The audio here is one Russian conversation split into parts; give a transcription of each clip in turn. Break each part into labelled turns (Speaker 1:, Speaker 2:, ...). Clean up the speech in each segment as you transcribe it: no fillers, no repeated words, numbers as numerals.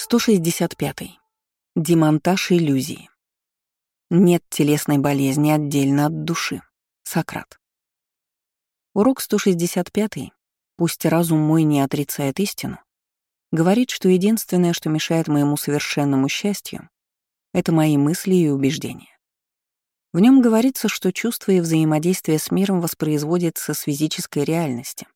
Speaker 1: 165. Демонтаж иллюзии. Нет телесной болезни отдельно от души. Сократ. Урок 165, пусть разум мой не отрицает истину, говорит, что единственное, что мешает моему совершенному счастью, это мои мысли и убеждения. В нем говорится, что чувство и взаимодействие с миром воспроизводится с физической реальности.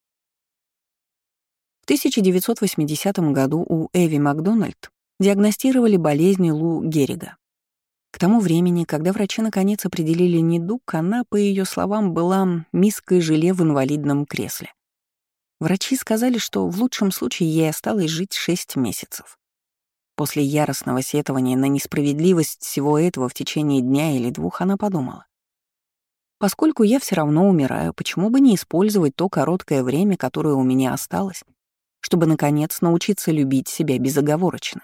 Speaker 1: В 1980 году у Эви Макдональд диагностировали болезнь Лу Гehriга. К тому времени, когда врачи наконец определили недуг, она, по ее словам, была миской желе в инвалидном кресле. Врачи сказали, что в лучшем случае ей осталось жить 6 месяцев. После яростного сетования на несправедливость всего этого в течение дня или двух она подумала: поскольку я все равно умираю, почему бы не использовать то короткое время, которое у меня осталось, чтобы, наконец, научиться любить себя безоговорочно.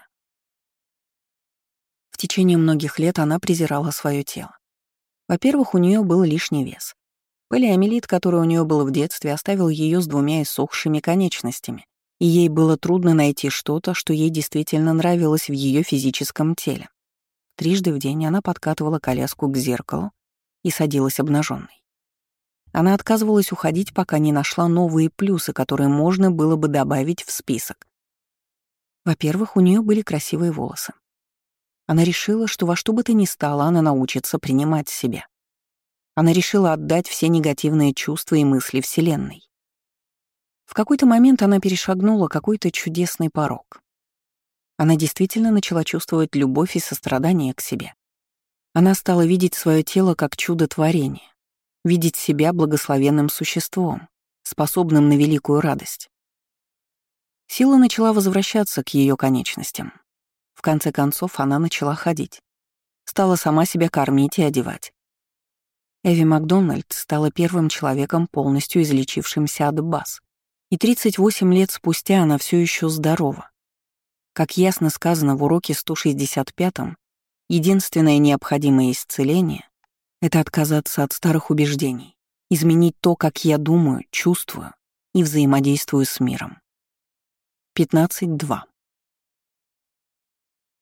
Speaker 1: В течение многих лет она презирала свое тело. Во-первых, у нее был лишний вес. Полиомиелит, который у нее был в детстве, оставил ее с 2 иссохшими конечностями, и ей было трудно найти что-то, что ей действительно нравилось в ее физическом теле. Трижды в день она подкатывала коляску к зеркалу и садилась обнаженной. Она отказывалась уходить, пока не нашла новые плюсы, которые можно было бы добавить в список. Во-первых, у нее были красивые волосы. Она решила, что во что бы то ни стало она научится принимать себя. Она решила отдать все негативные чувства и мысли Вселенной. В какой-то момент она перешагнула какой-то чудесный порог. Она действительно начала чувствовать любовь и сострадание к себе. Она стала видеть свое тело как чудо-творение, видеть себя благословенным существом, способным на великую радость. Сила начала возвращаться к ее конечностям. В конце концов, она начала ходить. Стала сама себя кормить и одевать. Эви Макдональд стала первым человеком, полностью излечившимся от БАС. И 38 лет спустя она все еще здорова. Как ясно сказано в уроке 165, единственное необходимое исцеление — это отказаться от старых убеждений, изменить то, как я думаю, чувствую и взаимодействую с миром. 15.2.